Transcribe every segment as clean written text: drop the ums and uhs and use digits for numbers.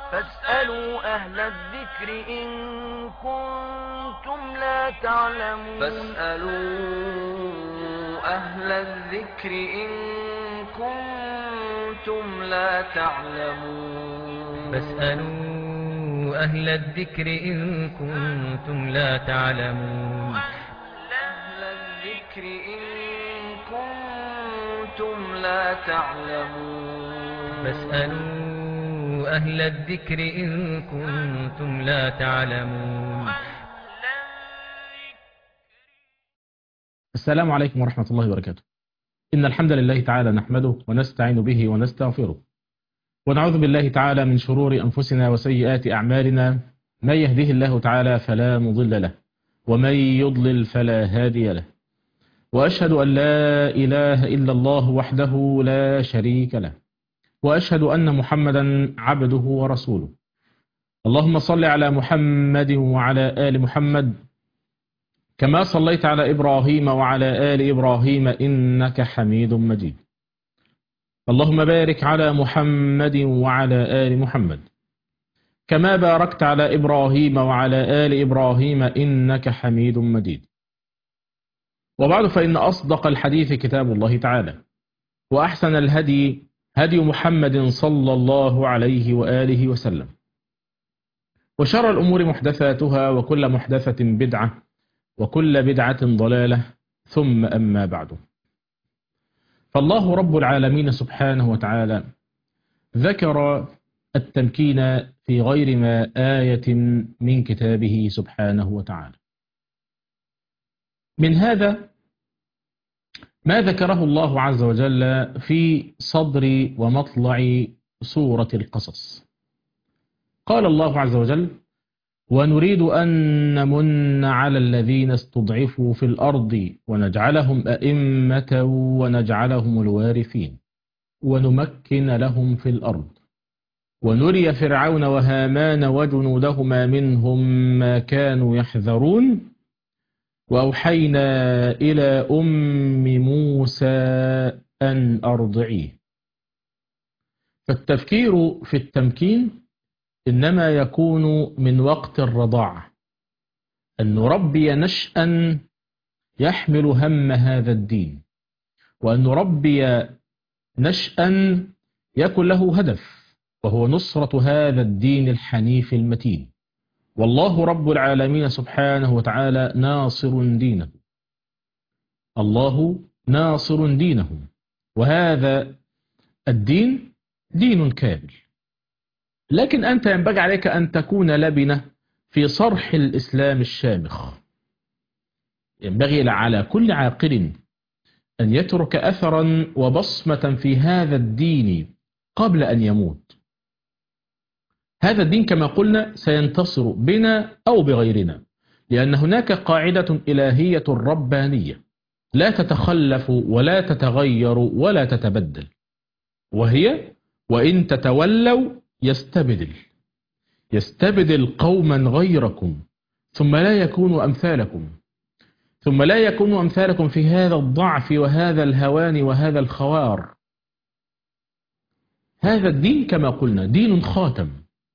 فاسألوا أهل الذكر إن كنتم لا تعلمون. فاسألوا أهل الذكر إن كنتم لا تعلمون. فاسألوا أهل الذكر إن كنتم لا تعلمون. أهل الذكر إن كنتم لا تعلمون. فاسألوا أهل الذكر إن كنتم لا تعلمون. السلام عليكم ورحمة الله وبركاته. إن الحمد لله تعالى نحمده ونستعين به ونستغفره، ونعوذ بالله تعالى من شرور أنفسنا وسيئات أعمالنا. من يهده الله تعالى فلا مضل له، ومن يضلل فلا هادي له، وأشهد أن لا إله إلا الله وحده لا شريك له، وأشهد أن محمدا عبده ورسوله. اللهم صل على محمد وعلى آل محمد كما صليت على إبراهيم وعلى آل إبراهيم إنك حميد مجيد. اللهم بارك على محمد وعلى آل محمد كما باركت على إبراهيم وعلى آل إبراهيم إنك حميد مجيد. وبعد، فإن أصدق الحديث كتاب الله تعالى، وأحسن الهدي هدي محمد صلى الله عليه وآله وسلم، وشر الأمور محدثاتها، وكل محدثة بدعة، وكل بدعة ضلالة، ثم أما بعد. فالله رب العالمين سبحانه وتعالى ذكر التمكين في غير ما آية من كتابه سبحانه وتعالى. من هذا ما ذكره الله عز وجل في صدر ومطلع سورة القصص. قال الله عز وجل: ونريد أن نمن على الذين استضعفوا في الأرض ونجعلهم أئمة ونجعلهم الوارثين ونمكن لهم في الأرض ونري فرعون وهامان وجنودهما منهم ما كانوا يحذرون وأوحينا إلى أم موسى أن أرضعيه. فالتفكير في التمكين إنما يكون من وقت الرضاعة، أن نربي نشأ يحمل هم هذا الدين، وأن نربي نشأ يكون له هدف، وهو نصرة هذا الدين الحنيف المتين. والله رب العالمين سبحانه وتعالى ناصر دينه، الله ناصر دينه، وهذا الدين دين كامل. لكن أنت ينبغي عليك أن تكون لبنة في صرح الإسلام الشامخ. ينبغي على كل عاقل أن يترك أثرا وبصمة في هذا الدين قبل أن يموت. هذا الدين كما قلنا سينتصر بنا أو بغيرنا، لأن هناك قاعدة إلهية ربانية لا تتخلف ولا تتغير ولا تتبدل، وهي: وإن تتولوا يستبدل قوما غيركم ثم لا يكونوا أمثالكم في هذا الضعف وهذا الهوان وهذا الخوار. هذا الدين كما قلنا دين خاتم.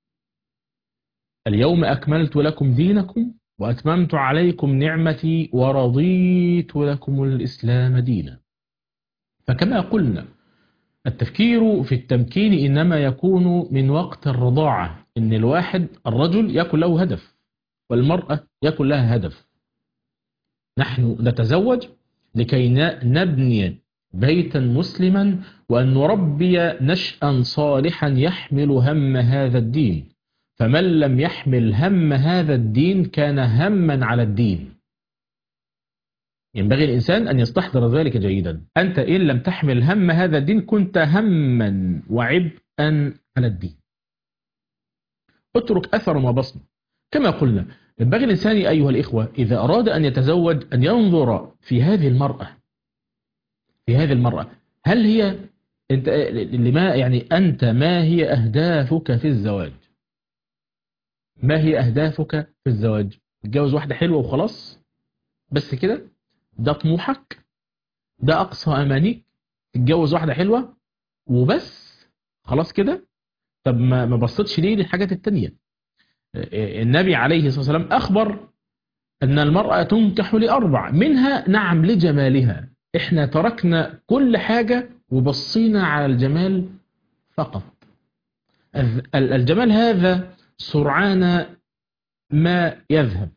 اليوم أكملت لكم دينكم وأتممت عليكم نعمتي ورضيت لكم الإسلام دينا. فكما قلنا التفكير في التمكين إنما يكون من وقت الرضاعة، إن الرجل يكون له هدف، والمرأة يكون لها هدف. نحن نتزوج لكي نبني بيتا مسلما، وأن نربي نشأ صالحا يحمل هم هذا الدين. فمن لم يحمل هم هذا الدين كان هما على الدين. ينبغي الإنسان أن يستحضر ذلك جيدا. أنت إن لم تحمل هم هذا الدين كنت هما وعبئا على الدين. اترك أثرا وبصمة. كما قلنا ينبغي الإنسان أيها الإخوة إذا أراد أن يتزوج أن ينظر في هذه المرأة هل هي ما هي أهدافك في الزواج؟ ما هي أهدافك في الزواج؟ تتجوز واحدة حلوة وخلاص بس كده؟ ده طموحك؟ ده أقصى أمانيك؟ تتجوز واحدة حلوة وبس خلاص كده؟ طب ما بصتش ليه للحاجات التانية؟ النبي عليه الصلاة والسلام أخبر أن المرأة تنكح لأربع، منها نعم لجمالها. إحنا تركنا كل حاجة وبصينا على الجمال فقط. الجمال هذا سرعان ما يذهب،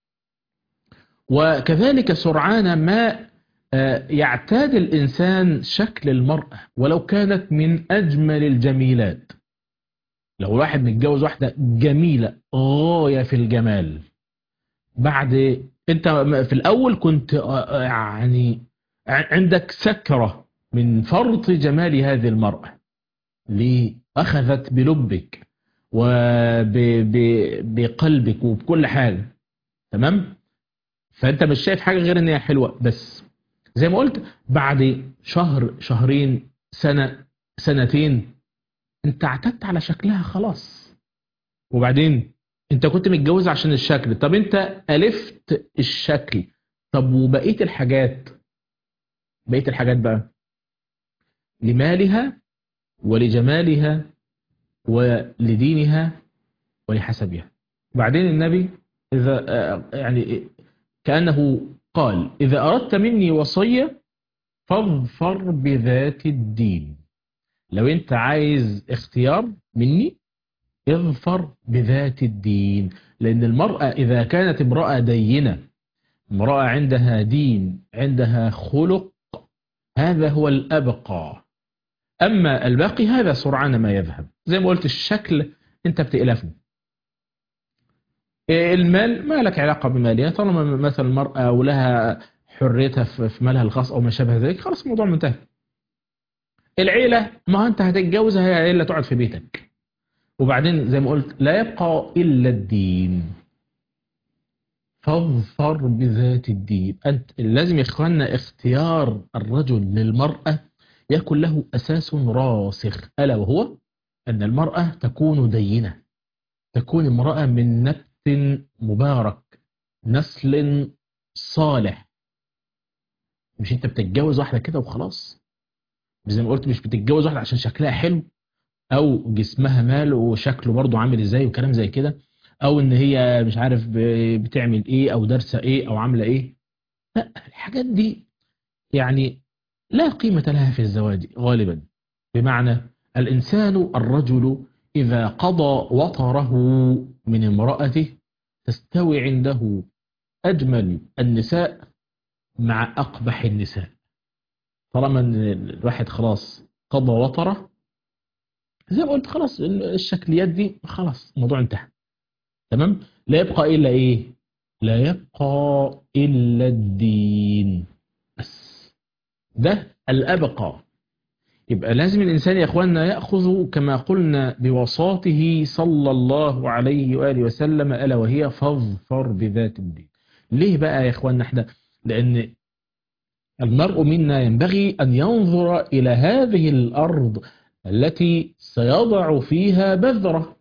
وكذلك سرعان ما يعتاد الإنسان شكل المرأة ولو كانت من أجمل الجميلات. لو واحد متجوز واحدة جميلة غاية في الجمال، بعد انت في الأول كنت يعني عندك سكرة من فرط جمال هذه المرأة، ليه؟ أخذت بلبك وبقلبك وبكل حاجة، تمام؟ فأنت مش شايف حاجة غير إن هي حلوة بس. زي ما قلت، بعد شهر شهرين سنة سنتين انت اعتدت على شكلها خلاص. وبعدين انت كنت متجوز عشان الشكل، طب انت ألفت الشكل، طب وبقية الحاجات؟ بقية الحاجات بقى لمالها ولجمالها ولدينها ولحسبها. بعدين النبي إذا يعني كأنه قال: إذا أردت مني وصية فاظفر بذات الدين. لو انت عايز اختيار مني اظفر بذات الدين، لأن المرأة إذا كانت امرأة دينة، امرأة عندها دين، عندها خلق، هذا هو الأبقى. أما الباقي هذا سرعان ما يذهب. زي ما قلت، الشكل أنت بتألفه. المال ما لك علاقة بمالها، طالما مثلا المرأة ولها حريتها في مالها الخاص أو ما شابه ذلك، خلاص الموضوع منتهي. العيلة، ما أنت هتتجوزها، هي عيلة تقعد في بيتك. وبعدين زي ما قلت، لا يبقى إلا الدين، فاظفر بذات الدين. أنت لازم يا إخواننا اختيار الرجل للمرأة يكون له أساس راسخ، ألا وهو أن المرأة تكون دينة، تكون امرأة من نبت مبارك، نسل صالح. مش أنت بتتجوز واحدة كده وخلاص، زي ما قلت، مش بتتجوز واحدة عشان شكلها حلو أو جسمها مال وشكله برضو عامل إزاي وكلام زي كده، أو إن هي مش عارف بتعمل إيه أو دارسة إيه أو عاملة إيه. لا، الحاجات دي يعني لا قيمة لها في الزواج غالبا. بمعنى الإنسان الرجل إذا قضى وطره من امرأته تستوي عنده أجمل النساء مع أقبح النساء. طالما الواحد خلاص قضى وطره، زي ما قلت، خلاص الشكليات دي خلاص الموضوع انتهى، تمام. لا يبقى إلا إيه؟ لا يبقى إلا الدين بس، ده الأبقى. يبقى لازم الإنسان يا أخواننا يأخذ كما قلنا بوصاته صلى الله عليه وآله وسلم، ألا وهي فاظفر بذات الدين. ليه بقى يا أخواننا احنا؟ لأن المرء منا ينبغي أن ينظر إلى هذه الأرض التي سيضع فيها بذرة.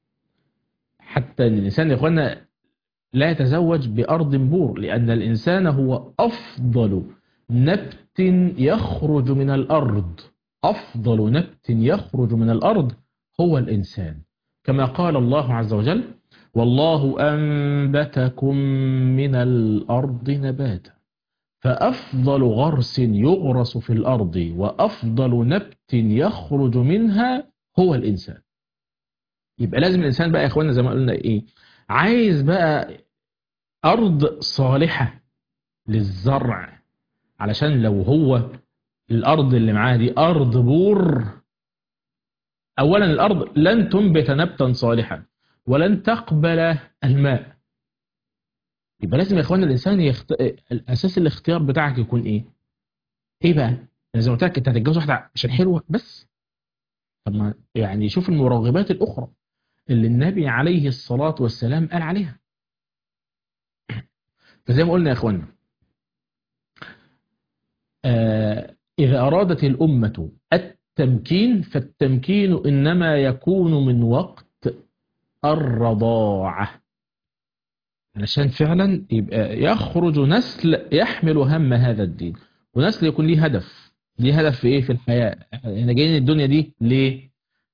حتى الإنسان يا أخواننا لا يتزوج بأرض بور، لأن الإنسان هو أفضل نبت يخرج من الأرض. أفضل نبت يخرج من الأرض هو الإنسان، كما قال الله عز وجل: والله أنبتكم من الأرض نباتا. فأفضل غرس يغرس في الأرض وأفضل نبت يخرج منها هو الإنسان. يبقى لازم الإنسان بقى يا إخوانا زي ما قلنا إيه، عايز بقى أرض صالحة للزرع، علشان لو هو الأرض اللي معاه دي أرض بور، أولا الأرض لن تنبت نبتا صالحا ولن تقبل الماء. يبقى لازم يا إخوانا الإنسان الأساس الاختيار بتاعك يكون إيه؟ إيه بقى؟ أنا زي ما قلت لك، أنت هتتجوز واحدة عشان حلوة بس؟ طب ما يعني شوف المراغبات الأخرى اللي النبي عليه الصلاة والسلام قال عليها. فزي ما قلنا يا إخوانا، إذا أرادت الأمة التمكين فالتمكين إنما يكون من وقت الرضاعة، علشان فعلا يبقى يخرج نسل يحمل هم هذا الدين، ونسل يكون ليه هدف. ليه هدف في إيه في الحياة؟ احنا جايين الدنيا دي ليه؟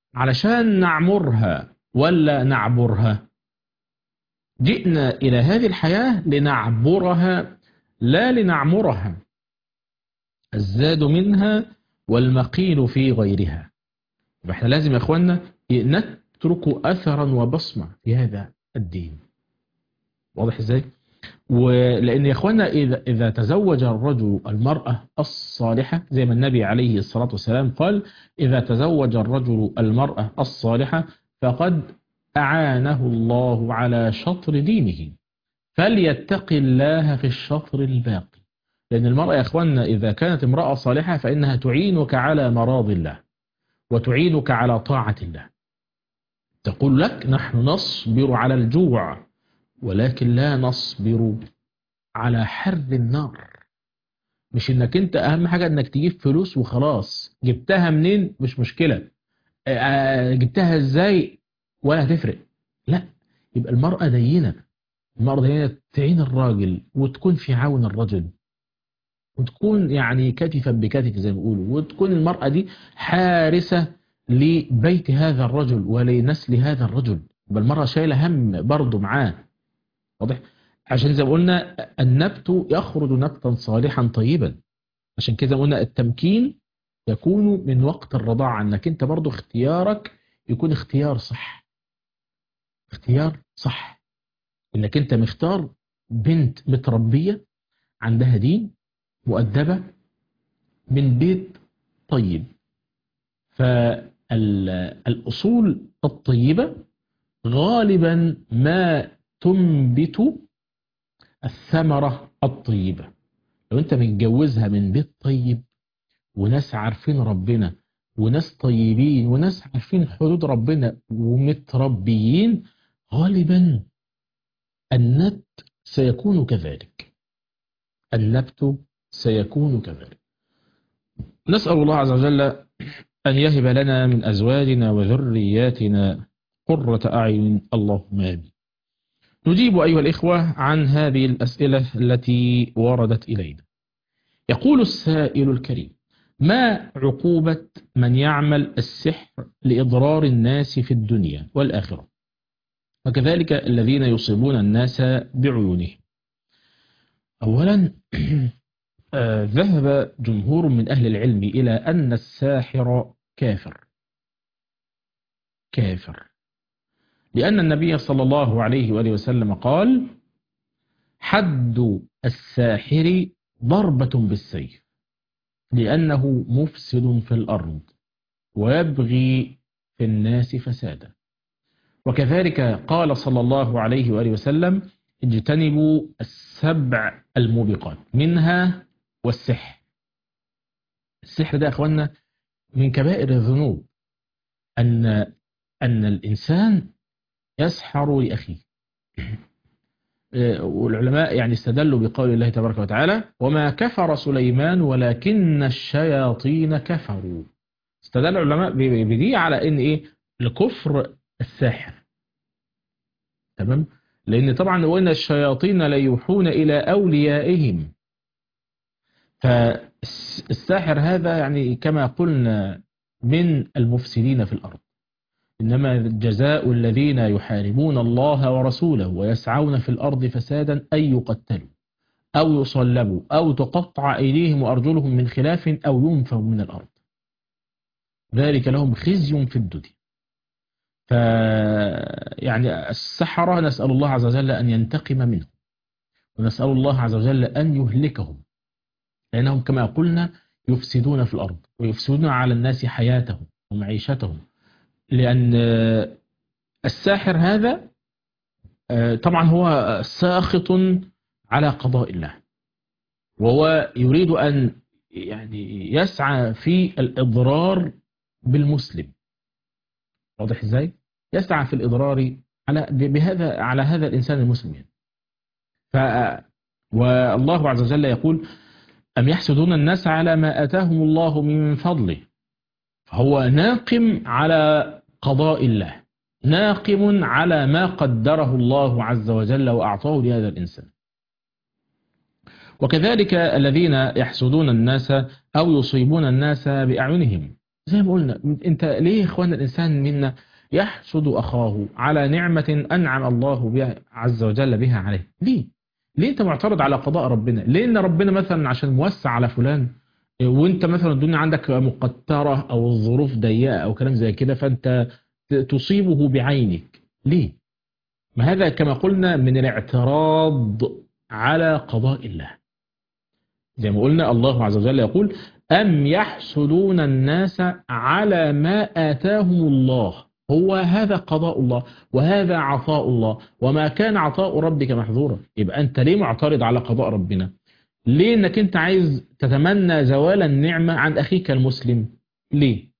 علشان نعمرها ولا نعبرها؟ جئنا إلى هذه الحياة لنعبرها لا لنعمرها. الزاد منها والمقيل في غيرها. احنا لازم يا اخوانا نترك أثرا وبصمة في هذا الدين. واضح ازاي؟ ولأن يا اخوانا إذا تزوج الرجل المرأة الصالحة، زي ما النبي عليه الصلاة والسلام قال: إذا تزوج الرجل المرأة الصالحة فقد أعانه الله على شطر دينه، فليتق الله في الشطر الباقي. لأن المرأة يا اخوانا إذا كانت امرأة صالحة فإنها تعينك على مراض الله وتعينك على طاعة الله. تقول لك: نحن نصبر على الجوع ولكن لا نصبر على حر النار. مش انك انت اهم حاجة انك تجيب فلوس وخلاص، جبتها منين مش مشكلة، جبتها ازاي ولا هتفرق. لا، يبقى المرأة دينة. المرأة دينة تعين الراجل وتكون في عون الرجل، وتكون يعني كتفا بكتف زي ما بيقولوا، وتكون المرأة دي حارسة لبيت هذا الرجل ولنسل هذا الرجل. يبقى المرأة شايلة هم برضه معاه. واضح؟ عشان زي ما قلنا النبت يخرج نبتا صالحا طيبا. عشان كده قلنا التمكين يكون من وقت الرضاعة، انك انت برضو اختيارك يكون اختيار صح. اختيار صح انك انت مختار بنت متربية عندها دين مؤدبة من بيت طيب. فالأصول الطيبة غالبا ما تنبت الثمرة الطيبة. لو انت متجوزها من بيت طيب وناس عارفين ربنا وناس طيبين وناس عارفين حدود ربنا ومتربيين، غالبا النبت سيكون كذلك. النبت سيكون كذلك. نسأل الله عز وجل أن يهب لنا من أزواجنا وذرياتنا قرة أعين، اللهم آمين. نجيب أيها الإخوة عن هذه الأسئلة التي وردت إلينا. يقول السائل الكريم: ما عقوبة من يعمل السحر لإضرار الناس في الدنيا والآخرة، وكذلك الذين يصيبون الناس بعيونهم؟ أولا ذهب جمهور من أهل العلم إلى أن الساحر كافر. لأن النبي صلى الله عليه وآله وسلم قال: حد الساحر ضربة بالسيف لأنه مفسد في الأرض ويبغي في الناس فسادا. وكذلك قال صلى الله عليه وآله وسلم: اجتنبوا السبع الموبقات منها والسحر. السحر ده أخوانا من كبائر الذنوب، أن الإنسان يسحر لأخيه. والعلماء يعني استدلوا بقول الله تبارك وتعالى: وما كفر سليمان ولكن الشياطين كفروا. استدل العلماء بدي على ان ايه؟ لكفر الساحر. تمام؟ لان طبعا قلنا الشياطين ليوحون الى اوليائهم. فالساحر هذا يعني كما قلنا من المفسدين في الارض. إنما جزاء الذين يحاربون الله ورسوله ويسعون في الأرض فسادا أن يقتلوا أو يصلبوا أو تقطع أيديهم وأرجلهم من خلاف أو ينفوا من الأرض، ذلك لهم خزي في الدنيا. يعني السحرة نسأل الله عز وجل أن ينتقم منهم، ونسأل الله عز وجل أن يهلكهم، لأنهم كما قلنا يفسدون في الأرض ويفسدون على الناس حياتهم ومعيشتهم. لأن الساحر هذا طبعا هو ساخط على قضاء الله، وهو يريد أن يعني يسعى في الإضرار بالمسلم. واضح ازاي؟ يسعى في الإضرار على هذا الإنسان المسلم. والله عز وجل يقول: أم يحسدون الناس على ما آتاهم الله من فضله. فهو ناقم على قضاء الله، ناقم على ما قدره الله عز وجل وأعطاه لهذا الإنسان. وكذلك الذين يحسدون الناس أو يصيبون الناس بأعينهم، زي ما قلنا، انت ليه يا اخوانا الانسان منا يحسد اخاه على نعمة انعم الله بها عز وجل بها عليه؟ ليه انت معترض على قضاء ربنا؟ ليه ان ربنا مثلا عشان موسع على فلان وانت مثلا الدنيا عندك مقترة او الظروف ضيقة او كلام زي كده فانت تصيبه بعينك؟ ليه؟ ما هذا كما قلنا من الاعتراض على قضاء الله. زي ما قلنا الله عز وجل يقول أم يحسدون الناس على ما آتاهم الله، هو هذا قضاء الله وهذا عطاء الله وما كان عطاء ربك محظورا. يبقى أنت ليه معترض على قضاء ربنا؟ ليه أنك أنت عايز تتمنى زوال النعمة عن أخيك المسلم؟ ليه؟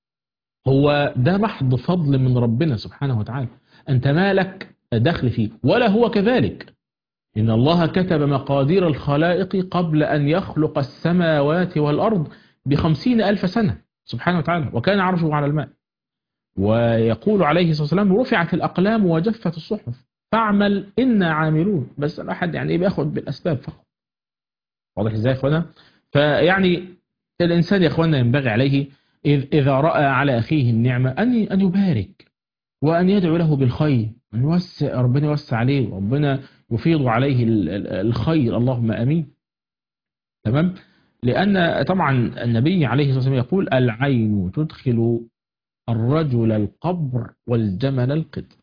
هو ده محض فضل من ربنا سبحانه وتعالى، أنت مالك دخل فيه ولا هو كذلك. إن الله كتب مقادير الخلائق قبل أن يخلق السماوات والأرض ب50,000 سنة سبحانه وتعالى، وكان عرشه على الماء. ويقول عليه الصلاة والسلام رفعت الأقلام وجفت الصحف فاعمل إنا عاملون. بس الواحد يعني إيه بياخد بالأسباب فقط. واضح إزاي يا إخوانا؟ فيعني الإنسان يا إخوانا ينبغي عليه إذا رأى على أخيه النعمة أن يبارك وأن يدعو له بالخير، أن يوسع ربنا يوسع عليه وربنا يفيض عليه الخير، اللهم أمين. تمام؟ لأن طبعا النبي عليه الصلاة والسلام يقول العين تدخل الرجل القبر والجمل القدر.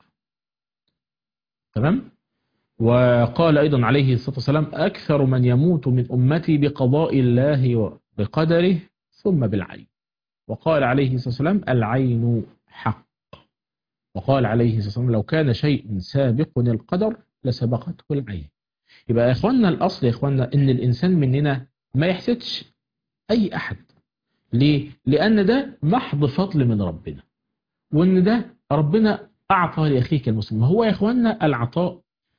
تمام؟ وقال أيضا عليه الصلاة والسلام أكثر من يموت من أمتي بقضاء الله وبقدره ثم بالعين. وقال عليه الصلاة والسلام العين حق. وقال عليه الصلاة والسلام لو كان شيء سابق القدر لسبقته العين. يبقى يا إخواننا الأصل يا إخواننا إن الإنسان مننا ما يحسدش أي أحد. ليه؟ لأن ده محض فضل من ربنا، وإن ده ربنا أعطى لأخيك المسلم. هو يا إخواننا العطاء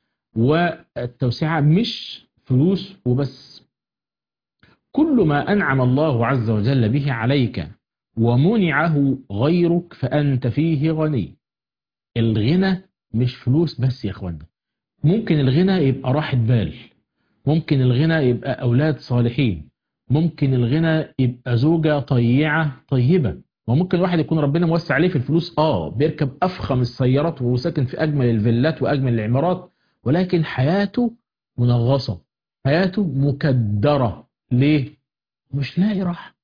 والتوسعة مش فلوس وبس. كل ما أنعم الله عز وجل به عليك ومنعه غيرك فأنت فيه غني. الغنى مش فلوس بس يا إخواننا. ممكن الغنى يبقى راحة بال، ممكن الغنى يبقى أولاد صالحين، ممكن الغنى يبقى زوجة طيعة طيبة، وممكن الواحد يكون ربنا موسع عليه في الفلوس بيركب أفخم السيارات وساكن في أجمل الفيلات وأجمل العمارات، ولكن حياته منغصة، حياته مكدرة. ليه؟ مش لاقي راحة.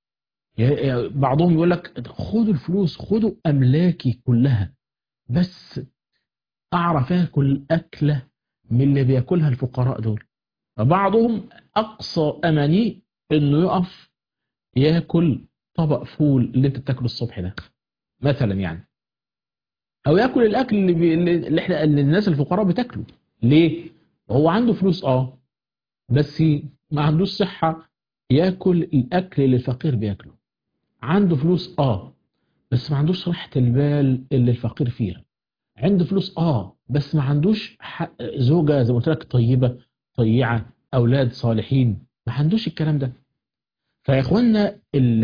بعضهم يقول لك خدوا الفلوس، خدوا أملاكي كلها، بس أعرف أكل أكلة من اللي بياكلها الفقراء دول. فبعضهم أقصى أماني إنه يقف ياكل طبق فول اللي أنت بتاكله الصبح ده مثلا يعني، أو ياكل الأكل اللي الناس الفقراء بتاكله. ليه؟ هو عنده فلوس بس ما عندوش صحة ياكل الأكل اللي الفقير بياكله. عنده فلوس بس ما عندوش راحة البال اللي الفقير فيها. عنده فلوس بس ما عندوش زوجة زي ما قلت لك طيبة طيعة، أولاد صالحين، ما عندوش الكلام ده. فيا إخوانا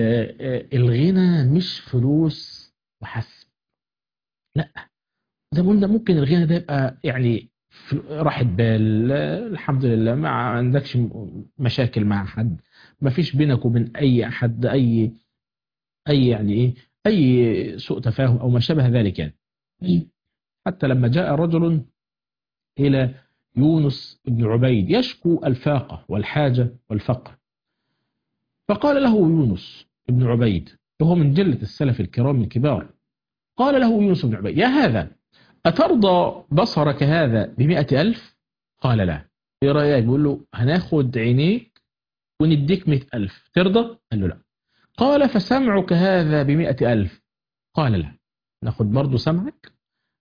الغنى مش فلوس وحسب، لا. زي ما قلنا ممكن الغنى ده يبقى يعني راحة بال، الحمد لله ما عندكش مشاكل مع حد، ما فيش بينك وبين أي أحد أي يعني إيه أي سوء تفاهم أو ما شابه ذلك يعني. حتى لما جاء رجل إلى يونس بن عبيد يشكو الفاقة والحاجة والفقر، فقال له يونس بن عبيد وهو من جلة السلف الكرام الكبار، قال له يونس بن عبيد يا هذا أترضى بصرك هذا ب100,000؟ قال لا. إيه رأيك؟ بيقول له هناخد عينيك ونديك 100,000، ترضى؟ قال له لا. قال فسمعك هذا ب100,000؟ قال لا. ناخد برضو سمعك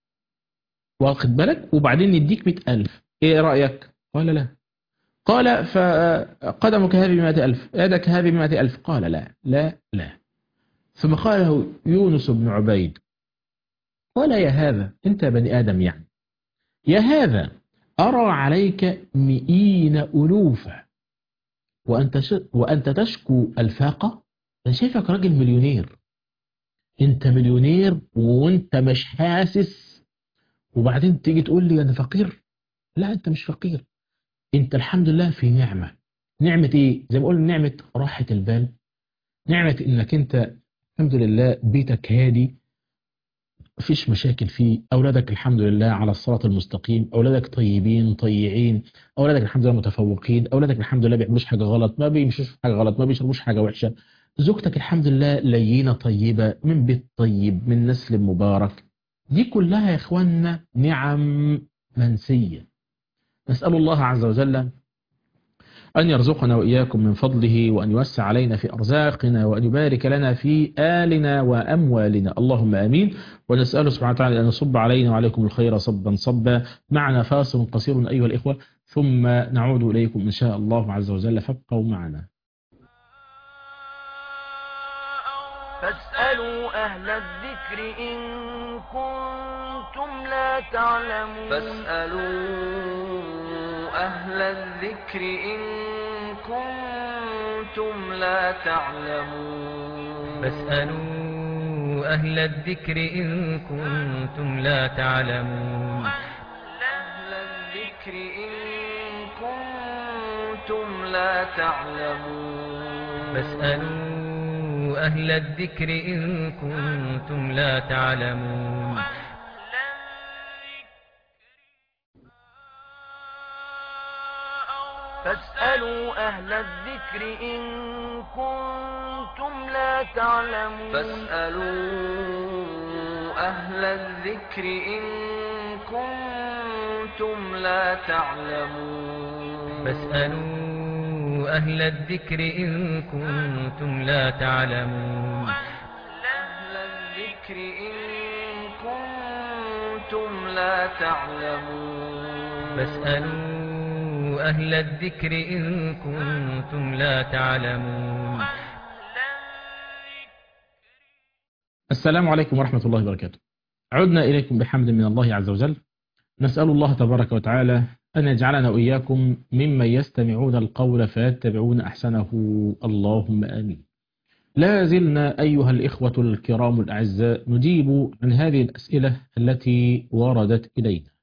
واخد بالك وبعدين نديك 100,000، ايه رأيك؟ قال لا. قال فقدمك هذه ب100,000، يدك هذه ب100,000؟ قال لا لا لا. ثم قال له يونس بن عبيد قال يا هذا انت بني آدم يعني، يا هذا أرى عليك 100,000 وأنت تشكو الفاقة. أنا شايفك راجل مليونير، انت مليونير وانت مش حاسس، وبعدين تيجي تقول لي أنا فقير؟ لا أنت مش فقير، أنت الحمد لله في نعمة. نعمة إيه؟ زي ما قلنا نعمة راحة البال، نعمة إنك أنت الحمد لله بيتك هادي، مفيش مشاكل فيه، أولادك الحمد لله على الصراط المستقيم، أولادك طيبين طيعين، أولادك الحمد لله متفوقين، أولادك الحمد لله بيعملوش حاجة غلط، ما بيمشوش في حاجة غلط، ما بيشربوش حاجة وحشة، زوجتك الحمد لله لينة طيبة من بيت طيب من نسل مبارك. دي كلها يا إخواننا نعم منسية. نسأل الله عز وجل أن يرزقنا وإياكم من فضله، وأن يوسع علينا في أرزاقنا، وأن يبارك لنا في آلنا وأموالنا، اللهم آمين. ونسأله سبحانه وتعالى أن يصب علينا وعليكم الخير صبا صبا. معنا فاصل قصير أيها الإخوة، ثم نعود إليكم إن شاء الله عز وجل، فابقوا معنا. فاسألوا أهل الذكر إن كنتم لا تعلمون. فاسألوا أهل الذكر إن كنتم لا تعلمون. فاسألوا أهل الذكر إن كنتم لا تعلمون. أهل الذكر إن كنتم لا تعلمون. فاسألوا أهل الذكر إن كنتم لا تعلمون. فاسألوا أهل الذكر إن كنتم لا تعلمون. فاسألوا أهل الذكر إن كنتم لا تعلمون. فاسألوا أهل الذكر إن كنتم لا تعلمون. أهل الذكر إن كنتم لا تعلمون. فاسألوا أهل الذكر إن كنتم لا تعلمون. السلام عليكم ورحمة الله وبركاته. عدنا إليكم بحمد من الله عز وجل. نسأل الله تبارك وتعالى أن يجعلنا وإياكم ممن يستمعون القول فيتبعون أحسنه، اللهم آمين. لا زلنا أيها الإخوة الكرام الأعزاء نجيب عن هذه الأسئلة التي وردت إلينا.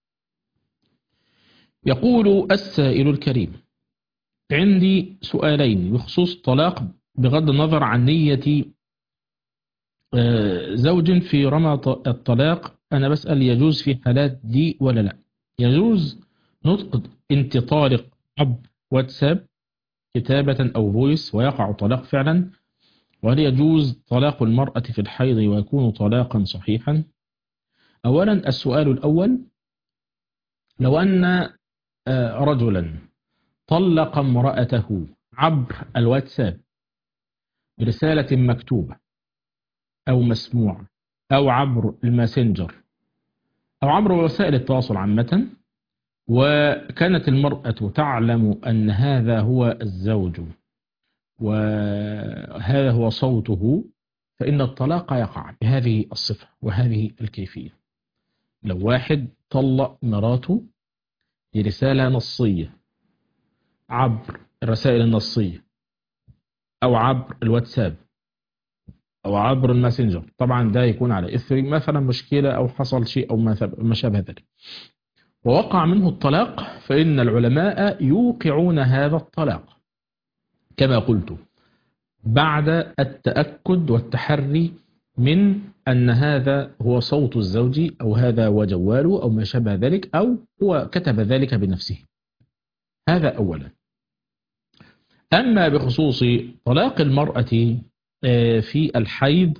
يقول السائل الكريم: عندي سؤالين بخصوص طلاق بغض النظر عن نية زوج في رمى الطلاق. أنا بسأل يجوز في حالات دي ولا لا؟ يجوز نطق أنت طالق عبر واتساب كتابة أو فويس ويقع طلاق فعلا؟ وهل يجوز طلاق المرأة في الحيض ويكون طلاقا صحيحا؟ أولا السؤال الأول: لو أن رجلا طلق امرأته عبر الواتساب برسالة مكتوبة أو مسموعة أو عبر الماسنجر أو عبر وسائل التواصل عامة، وكانت المرأة تعلم أن هذا هو الزوج وهذا هو صوته، فإن الطلاق يقع بهذه الصفة وهذه الكيفية. لو واحد طلق مراته برسالة نصية عبر الرسائل النصية أو عبر الواتساب أو عبر الماسنجر، طبعا ده يكون على إثر مثلا مشكلة أو حصل شيء أو ما شابه ذلك، ووقع منه الطلاق، فإن العلماء يوقعون هذا الطلاق كما قلت بعد التأكد والتحري من أن هذا هو صوت الزوج أو هذا هو جواله أو ما شابه ذلك أو هو كتب ذلك بنفسه. هذا أولا. أما بخصوص طلاق المرأة في الحيض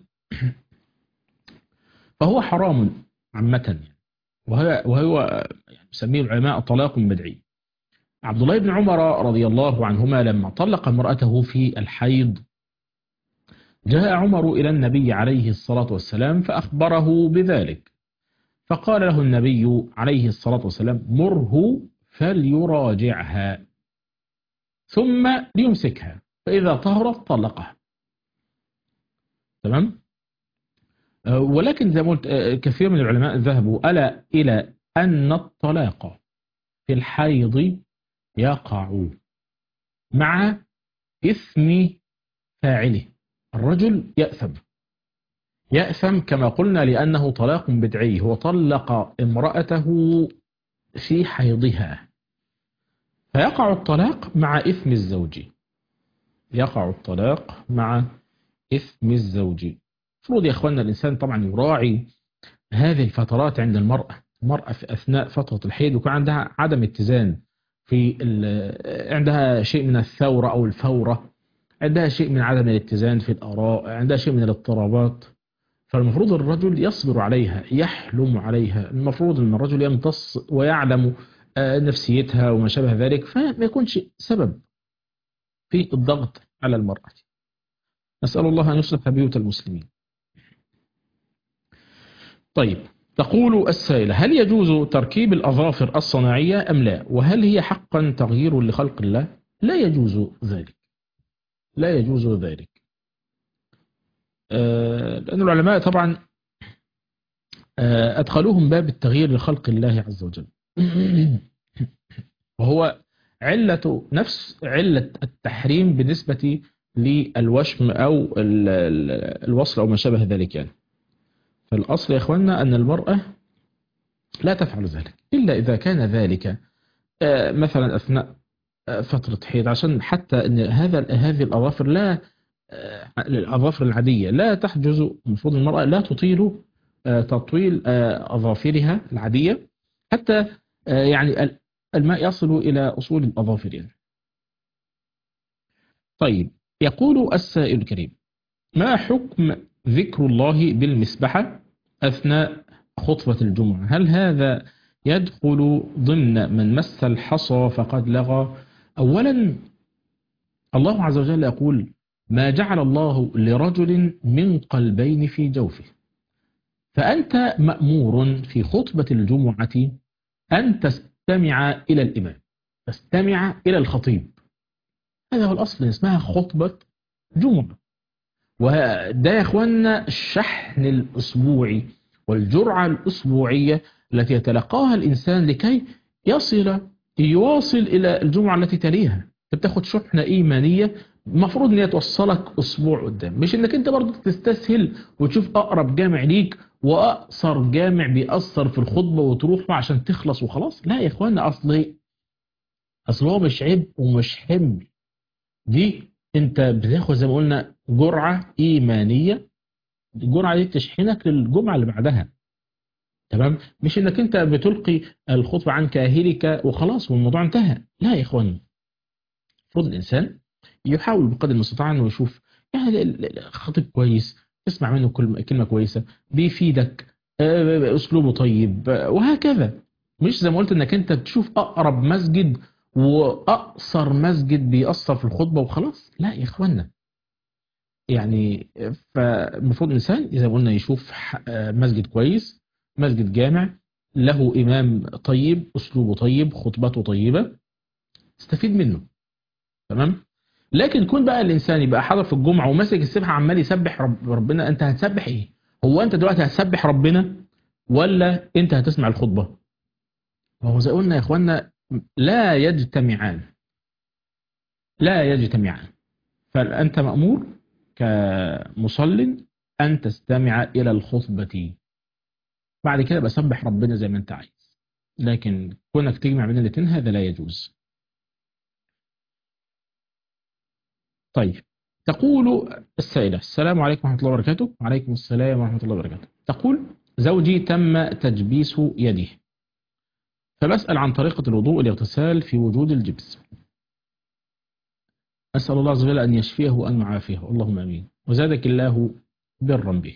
فهو حرام عامة، وهو يسميه العلماء طلاق بدعي. عبد الله بن عمر رضي الله عنهما لما طلق امرأته في الحيض جاء عمر إلى النبي عليه الصلاة والسلام فأخبره بذلك، فقال له النبي عليه الصلاة والسلام: مره فليراجعها ثم ليمسكها، فإذا طهرت طلقها. تمام؟ ولكن زي ما قلت كثير من العلماء ذهبوا إلى أن الطلاق في الحيض يقع مع إثم فاعله. الرجل يأثم كما قلنا لأنه طلاق بدعي، هو طلق امرأته في حيضها، فيقع الطلاق مع إثم الزوج، يقع الطلاق مع إثم الزوج. المفروض يا إخواننا الإنسان طبعا يراعي هذه الفترات عند المرأة في أثناء فترة الحيض ويكون عندها عدم اتزان عندها شيء من الثورة أو الفورة، عندها شيء من عدم الاتزان في الآراء، عندها شيء من الاضطرابات. فالمفروض الرجل يصبر عليها، يحلم عليها. المفروض أن الرجل يمتص ويعلم نفسيتها وما شابه ذلك، فما يكونش سبب في الضغط على المرأة. نسأل الله أن يصلح بيوت المسلمين. طيب، تقول السائلة: هل يجوز تركيب الأظافر الصناعية أم لا؟ وهل هي حقا تغيير لخلق الله؟ لا يجوز ذلك، لا يجوز ذلك. لأن العلماء طبعا أدخلوهم باب التغيير لخلق الله عز وجل، وهو نفس علة التحريم بالنسبة للوشم أو الوصل أو ما شابه ذلك يعني. فالأصل يا إخواننا أن المرأة لا تفعل ذلك إلا إذا كان ذلك مثلا أثناء فترة حيض، عشان حتى أن هذه الأظافر الأظافر العادية لا تحجز. المفروض المرأة لا تطيل تطويل أظافرها العادية حتى يعني الماء يصل إلى أصول الأظافر يعني. طيب، يقول السائل الكريم: ما حكم ذكر الله بالمسبحة أثناء خطبة الجمعة؟ هل هذا يدخل ضمن من مس الحصى فقد لغى؟ أولا، الله عز وجل يقول: ما جعل الله لرجل من قلبين في جوفه. فأنت مأمور في خطبة الجمعة أن تستمع إلى الإمام، تستمع إلى الخطيب. هذا هو الأصل، اسمها خطبة جمعة. وده يا أخوانا الشحن الأسبوعي والجرعة الأسبوعية التي يتلقاها الإنسان لكي يواصل إلى الجمعة التي تليها. بتاخد شحنة إيمانية المفروض ان هي توصلك أسبوع قدام، مش إنك أنت برضه تستسهل وتشوف أقرب جامع ليك وأقصر جامع بيأثر في الخطبة وتروح عشان تخلص وخلاص. لا يا إخوانا، أصل هو مش عيب ومش حمل. دي أنت بتاخد زي ما قلنا جرعة إيمانية، الجرعة دي تشحنك للجمعة اللي بعدها. تمام؟ مش إنك أنت بتلقي الخطبة عن كاهلك وخلاص والموضوع انتهى. لا يا إخوانا، المفروض الإنسان يحاول بقدر المستطاع انه يشوف يعني خطيب كويس، تسمع منه كلمة كويسة بيفيدك، اسلوبه طيب، وهكذا. مش زي ما قلت انك انت تشوف اقرب مسجد واقصر مسجد بيأثر في الخطبة وخلاص. لا يا اخوانا، يعني فالمفروض الانسان زي ما قلنا يشوف مسجد كويس، مسجد جامع له امام طيب، اسلوبه طيب، خطبته طيبة، استفيد منه. تمام؟ لكن يكون بقى الإنسان يبقى حاضر في الجمعة وماسك السبحة عمال يسبح ربنا. أنت هتسبح إيه؟ هو أنت دلوقتي هتسبح ربنا ولا أنت هتسمع الخطبة؟ وهو زي قلنا يا إخوانا لا يجتمعان، لا يجتمعان. فأنت مأمور كمصل أن تستمع إلى الخطبة، بعد كده بسبح ربنا زي ما أنت عايز، لكن كونك تجمع بين الاثنين هذا لا يجوز. طيب، تقول السائلة: السلام عليكم ورحمة الله وبركاته. وعليكم السلام ورحمة الله وبركاته. تقول: زوجي تم تجبيس يده، فبسأل عن طريقة الوضوء الاغتسال في وجود الجبس. أسأل الله عز وجل أن يشفيه وأن يعافيه، اللهم أمين، وزادك الله برا به.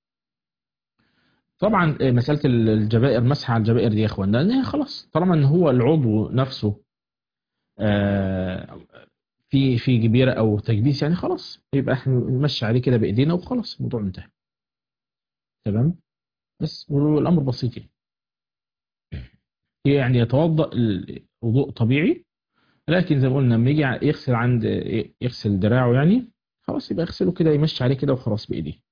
طبعا مسألة الجبائر، مسح على الجبائر دي يا اخوان، لأن خلاص طالما ان هو العضو نفسه في جبيرة او تكبيس، يعني خلاص يبقى احنا نمشي عليه كده بايدينا وخلاص الموضوع انتهى. تمام؟ بس والامر بسيط يعني يتوضأ الوضوء طبيعي، لكن زي ما قلنا لما يجي يغسل دراعه يعني خلاص يبقى يغسله كده، يمشي عليه كده وخلاص بايديه.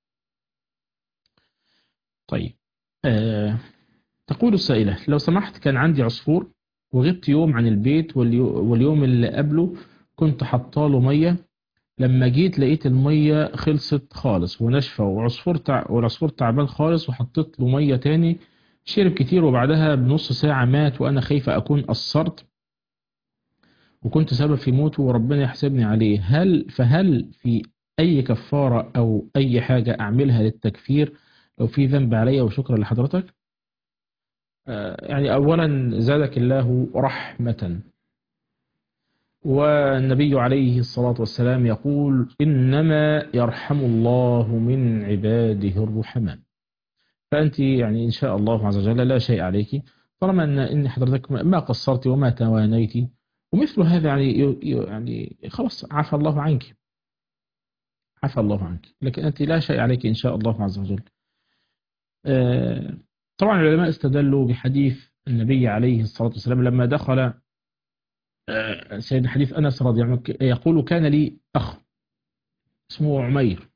طيب، تقول السائلة: لو سمحت، كان عندي عصفور وغبت يوم عن البيت، واليوم اللي قبله كنت حطاله مية، لما جيت لقيت المية خلصت خالص وناشفة، والعصفور تعبان خالص، وحطيت له مية تاني، شرب كتير، وبعدها بنص ساعة مات، وأنا خايفة أكون قصرت وكنت سبب في موته وربنا يحسبني عليه. فهل في أي كفارة أو أي حاجة أعملها للتكفير لو في ذنب عليا، وشكرا لحضرتك. يعني أولا زادك الله رحمة، والنبي عليه الصلاة والسلام يقول إنما يرحم الله من عباده الرحماء. فأنت يعني إن شاء الله عز وجل لا شيء عليك، طالما إن حضرتك ما قصرت وما توانيت، ومثل هذا يعني خلاص عفى الله عنك، عفى الله عنك، لكن أنت لا شيء عليك إن شاء الله عز وجل. طبعا العلماء استدلوا بحديث النبي عليه الصلاة والسلام لما دخل سيدنا حديث أنس رضي الله عنه يقول كان لي أخ اسمه عمير،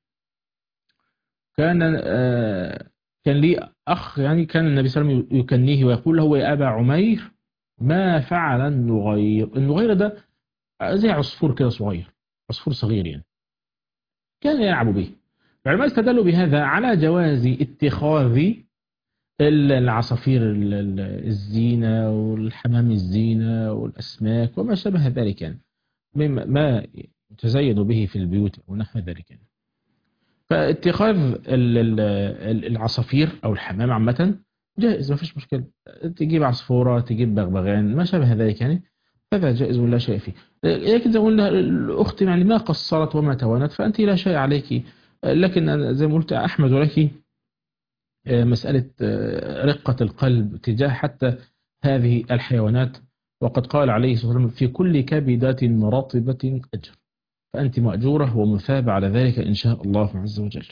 كان لي أخ، يعني كان النبي صلى الله عليه وسلم يكنيه ويقول له يا أبا عمير ما فعل النغير. النغير ده زي عصفور كده صغير، عصفور صغير يعني، كان يلعب به. العلماء استدلوا بهذا على جواز اتخاذ العصافير الزينة والحمام الزينة والأسماك وما شابه ذلك، يعني ما يتزين به في البيوت ونحو ذلك يعني. فاتخاذ العصافير أو الحمام عامة جائز، ما فيش مشكلة، تجيب عصفورة تجيب بغبغان ما شابه ذلك يعني، هذا جائز ولا شيء فيه. لكن زي ما قلنا الأخت يعني ما قصرت وما توانت، فأنت لا شيء عليك. لكن أنا زي ما قلت أحمد لك مسألة رقة القلب تجاه حتى هذه الحيوانات، وقد قال عليه الصلاة والسلام في كل كبدة رطبة أجر، فأنت مأجورة ومثابة على ذلك إن شاء الله عز وجل.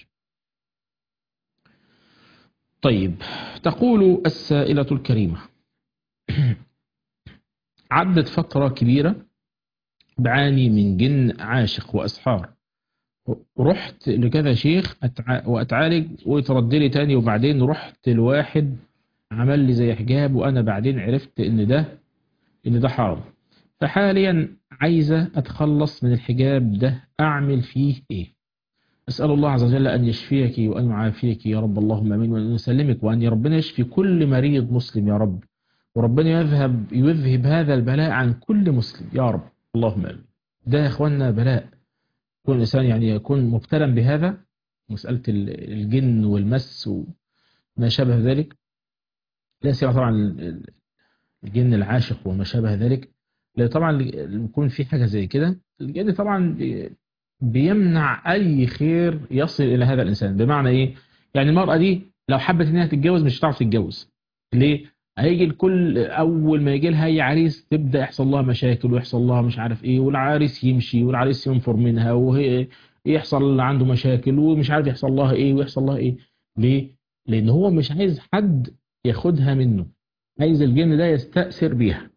طيب، تقول السائلة الكريمة عدت فترة كبيرة بعاني من جن عاشق وأسحار، رحت لكذا شيخ وأتعالج ويترد لي تاني، وبعدين رحت لواحد عمل لي زي حجاب، وأنا بعدين عرفت إن ده حرام. فحاليا عايزة أتخلص من الحجاب ده، أعمل فيه إيه؟ أسأل الله عز وجل أن يشفيك وأن يعافيك يا رب، اللهم أمين، وأن يسلمك، وأن ربنا يشفي كل مريض مسلم يا رب، وربنا يذهب هذا البلاء عن كل مسلم يا رب، اللهم أمين. ده يا إخواننا بلاء، كل إنسان يعني يكون مبتلا بهذا، مسألة الجن والمس وما شابه ذلك، لا سيما طبعا الجن العاشق وما شابه ذلك، لأن طبعا يكون في حاجة زي كده الجن طبعا بيمنع أي خير يصل إلى هذا الإنسان. بمعنى إيه؟ يعني المرأة دي لو حبت إنها تتجوز مش هتعرف تتجوز. ليه؟ هيجي الكل أول ما يجي لها أي عريس تبدأ يحصل لها مشاكل ويحصل لها مش عارف إيه، والعريس يمشي والعريس ينفر منها، وهي يحصل عنده مشاكل ومش عارف يحصل لها إيه ويحصل لها إيه. ليه؟ لأن هو مش عايز حد ياخدها منه، عايز الجن ده يستأثر بيها.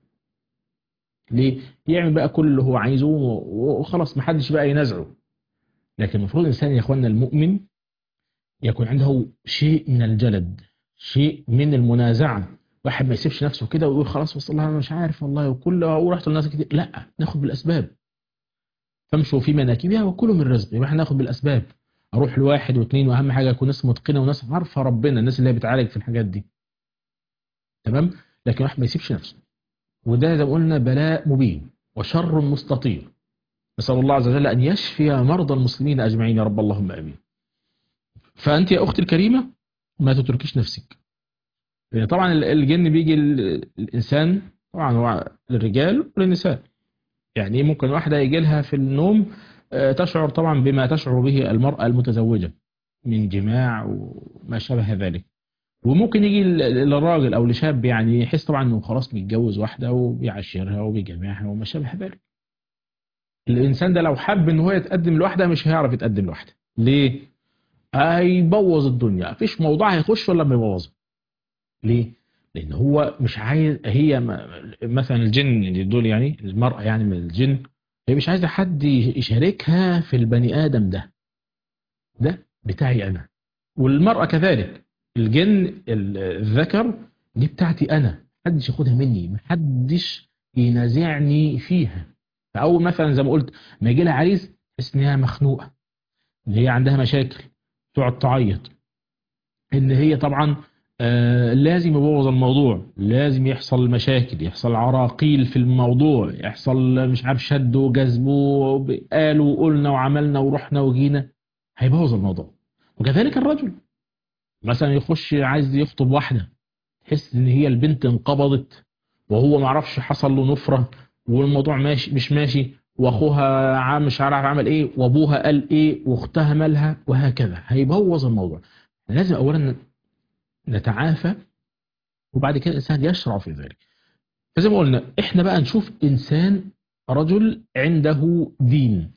ليه؟ يعمل بقى كل اللي هو عايزه وخلاص محدش بقى ينازعه. لكن المفروض الإنسان يا إخواننا المؤمن يكون عنده شيء من الجلد، شيء من المنازعة، واحد ما يسيبش نفسه كده ويقول خلاص وصل الله أنا مش عارف والله وكل ورحت للناس كتير، لا، ناخد بالأسباب. فامشوا في مناكبها وكلوا من رزق، يبقى احنا ناخد بالأسباب. أروح لواحد واثنين، وأهم حاجة يكون ناس متقنة وناس عارفة ربنا، الناس اللي هي بتعالج في الحاجات دي، تمام. لكن واحد ما يسيبش نفسه، وده زي ما قلنا بلاء مبين وشر مستطير. نسأل الله عز وجل أن يشفي مرضى المسلمين أجمعين يا رب، اللهم آمين. فأنت يا أختي الكريمة ما تتركيش نفسك، لأن طبعا الجن بيجي الإنسان طبعا هو للرجال وللنساء. يعني ممكن واحدة يجي لها في النوم تشعر طبعا بما تشعر به المرأة المتزوجة من جماع وما شابه ذلك، وممكن يجي للراجل أو لشاب يعني يحس طبعا أنه خلاص بيتجوز واحدة وبيعاشرها وبيجمعها وما شابه ذلك. الإنسان ده لو حب أنه هو يتقدم لوحدة مش هيعرف يتقدم لوحدة. ليه؟ هيبوظ الدنيا، مفيش موضوع هيخش ولا ما يبوظه. ليه؟ لأن هو مش عايز، هي مثلا الجن دول يعني المرأة يعني من الجن، هي مش عايزة حد يشاركها في البني آدم ده بتاعي أنا. والمرأة كذلك، الجن الذكر دي بتاعتي أنا، محدش ياخدها مني، محدش ينازعني فيها. فأول مثلا زي ما قلت ما يجي لها عريس تحس إن هي مخنوقة، اللي هي عندها مشاكل، تقعد تعيط، ان هي طبعا لازم يبوظ الموضوع، لازم يحصل مشاكل، يحصل عراقيل في الموضوع، يحصل مش عارف شد وجذب قالوا وقلنا وعملنا ورحنا وجينا، هيبوظ الموضوع. وكذلك الرجل مثلا يخش عايز يخطب واحدة، تحس ان هي البنت انقبضت وهو ما عرفش، حصل له نفرة والموضوع ماشي مش ماشي، واخوها مش عارف عمل ايه، وابوها قال ايه، واختها مالها، وهكذا هيبوظ الموضوع. لازم اولا نتعافى، وبعد كده الانسان يشرع في ذلك. فزي ما قلنا احنا بقى نشوف انسان، رجل عنده دين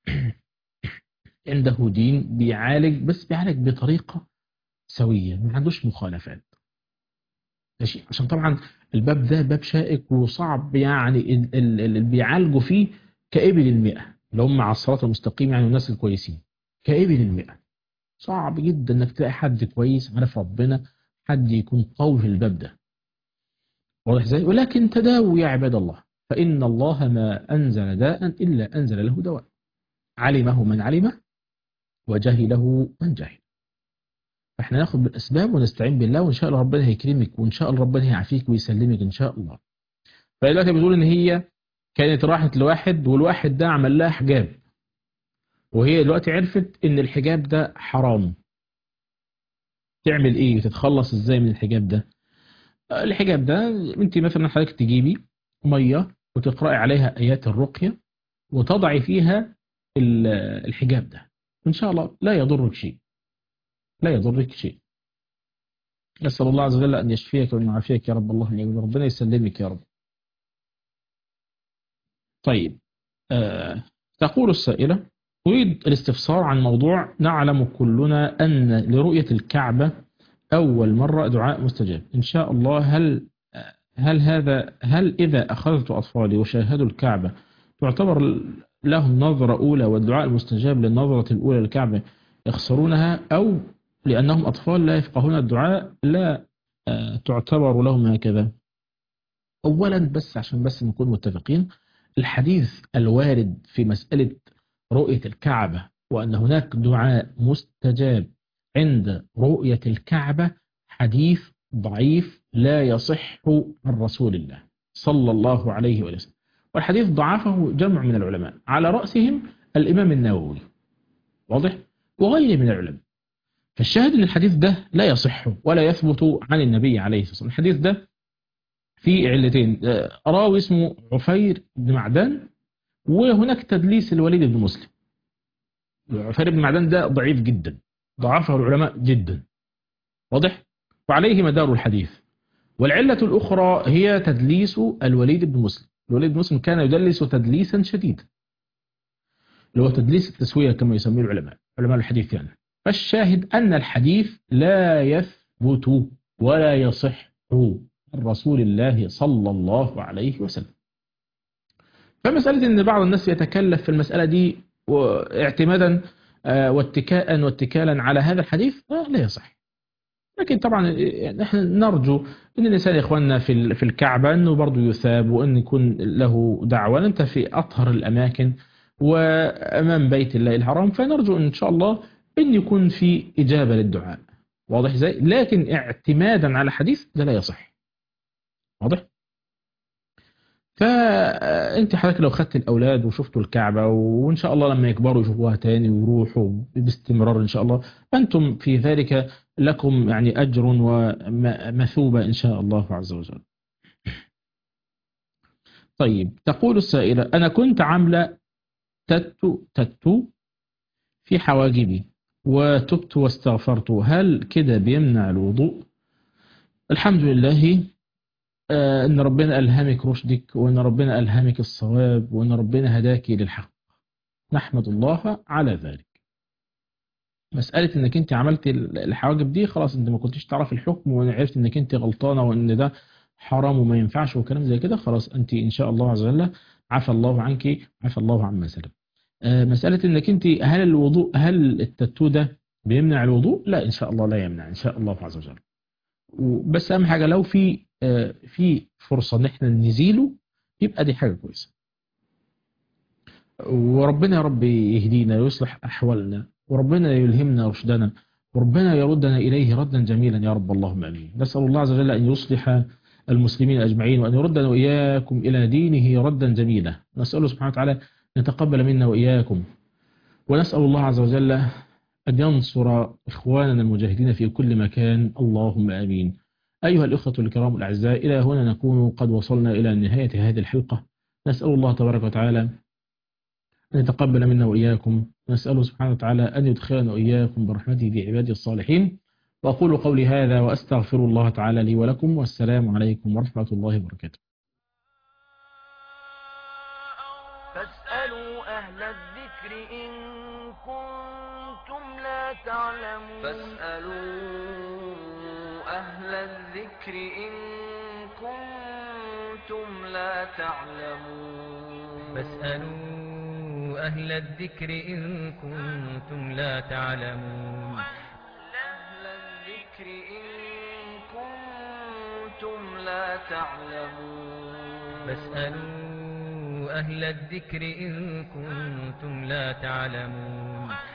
عنده دين بيعالج، بس بيعالج بطريقة سوية، ما عندوش مخالفات. ماشي، عشان طبعا الباب ده باب شائك وصعب، يعني اللي بيعالجوا فيه كإبل المئة، اللي هم على الصراط المستقيم يعني الناس الكويسين، كإبل المئة. صعب جدا انك تلاقي حد كويس عارف ربنا، حد يكون قوي في الباب ده. واضح ازاي؟ ولكن تداووا يا عباد الله، فإن الله ما أنزل داء إلا أنزل له دواء، علمه من علمه وجهله من جهل. فاحنا ناخد بالأسباب ونستعين بالله، وإن شاء الله ربنا هيكرمك، وإن شاء الله ربنا هيعافيك ويسلمك إن شاء الله. فدلوقتي بتقول إن هي كانت راحت لواحد، والواحد ده عمل لها حجاب، وهي دلوقتي عرفت إن الحجاب ده حرام. تعمل إيه وتتخلص إزاي من الحجاب ده؟ الحجاب ده أنت مثلا حضرتك تجيبي مية وتقرأي عليها آيات الرقية، وتضعي فيها الحجاب ده، إن شاء الله لا يضرك شيء، لا يضرك شيء. نسأل الله عز وجل أن يشفيك وأن يعافيك يا رب، الله يجزيك، ربنا يسلمك يا رب. طيب، تقول السائلة: أريد الاستفسار عن موضوع نعلم كلنا أن لرؤية الكعبة أول مرة دعاء مستجاب إن شاء الله، هل إذا أخذت أطفالي وشاهدوا الكعبة تعتبر لهم نظرة أولى، والدعاء المستجاب للنظرة الأولى للكعبة يخسرونها، أو لأنهم أطفال لا يفقهون الدعاء لا تعتبر لهم هكذا؟ أولا بس عشان بس نكون متفقين، الحديث الوارد في مسألة رؤية الكعبة وأن هناك دعاء مستجاب عند رؤية الكعبة حديث ضعيف لا يصح عن رسول الله صلى الله عليه وسلم، والحديث ضعفه جمع من العلماء، على رأسهم الإمام النووي، واضح، وغيره من العلماء. فالشاهد أن الحديث ده لا يصح ولا يثبت عن النبي عليه الصلاة والسلام. الحديث ده في علتين: راوي اسمه عفير بن معدان، وهناك تدليس الوليد بن مسلم. عفير بن معدان ده ضعيف جدا، ضعفه العلماء جدا، واضح، وعليه مدار الحديث. والعلة الأخرى هي تدليس الوليد بن مسلم. الوليد بن مسلم كان يدلس تدليسا شديدا، اللي هو تدليس التسوية كما يسميه العلماء، علماء الحديث يعني. فالشاهد أن الحديث لا يثبت ولا يصح عن رسول الله صلى الله عليه وسلم. فمسألة أن بعض الناس يتكلف في المسألة دي اعتمادا واتكاء واتكالا على هذا الحديث لا يصح. لكن طبعا نحن نرجو أن الإنسان يا إخواننا في الكعبة أنه برضو يثاب، وأن يكون له دعوة. أنت في أطهر الأماكن وأمام بيت الله الحرام، فنرجو إن شاء الله أن يكون في إجابة للدعاء، واضح زي، لكن اعتمادا على حديث ده لا يصح، واضح. فأنت حضرتك لو خدت الأولاد وشفتوا الكعبة، وإن شاء الله لما يكبروا يشوفوها تاني ويروحوا باستمرار إن شاء الله، فأنتم في ذلك لكم يعني أجر ومثوبة إن شاء الله عز وجل. طيب، تقول السائلة: أنا كنت عاملة تاتو في حواجبي وتبت واستغفرت، هل كده بيمنع الوضوء؟ الحمد لله ان ربنا ألهمك رشدك، وان ربنا ألهمك الصواب، وان ربنا هداك للحق، نحمد الله على ذلك. مسألة انك انت عملت الحواجب دي خلاص، انت ما كنتش تعرف الحكم، وانا عرفت انك انت غلطانة وان ده حرام وما ينفعش وكلام زي كده، خلاص انت ان شاء الله عز وجل عفى الله عنك، عفى الله عما سلف. مسألة انك انت هل التاتو ده بيمنع الوضوء؟ لا ان شاء الله لا يمنع ان شاء الله عز وجل. بس اهم حاجة لو في فرصة ان احنا نزيله يبقى دي حاجة كويسة، وربنا يا رب يهدينا ويصلح احوالنا، وربنا يلهمنا رشدنا، وربنا يردنا إليه ردا جميلا يا رب، اللهم أمين. نسأل الله عز وجل أن يصلح المسلمين أجمعين، وأن يردنا وإياكم إلى دينه ردا جميلا. نسأله سبحانه وتعالى أن يتقبل منا وإياكم، ونسأل الله عز وجل أن ينصر إخواننا المجاهدين في كل مكان، اللهم آمين. أيها الإخوة الكرام الأعزاء، إلى هنا نكون قد وصلنا إلى نهاية هذه الحلقة. نسأل الله تبارك وتعالى أن يتقبل منا وإياكم، نسأله سبحانه وتعالى أن يدخلنا وإياكم برحمته في عباده الصالحين. وأقول قولي هذا وأستغفر الله تعالى لي ولكم، والسلام عليكم ورحمة الله وبركاته. فاسألوا أهل الذكر إن كنتم لا تعلمون. فاسألوا أهل الذكر إن كنتم لا تعلمون. فاسألوا أهل الذكر إن كنتم لا تعلمون. أهل الذكر إن كنتم لا تعلمون. فاسألوا أهل الذكر إن كنتم لا تعلمون.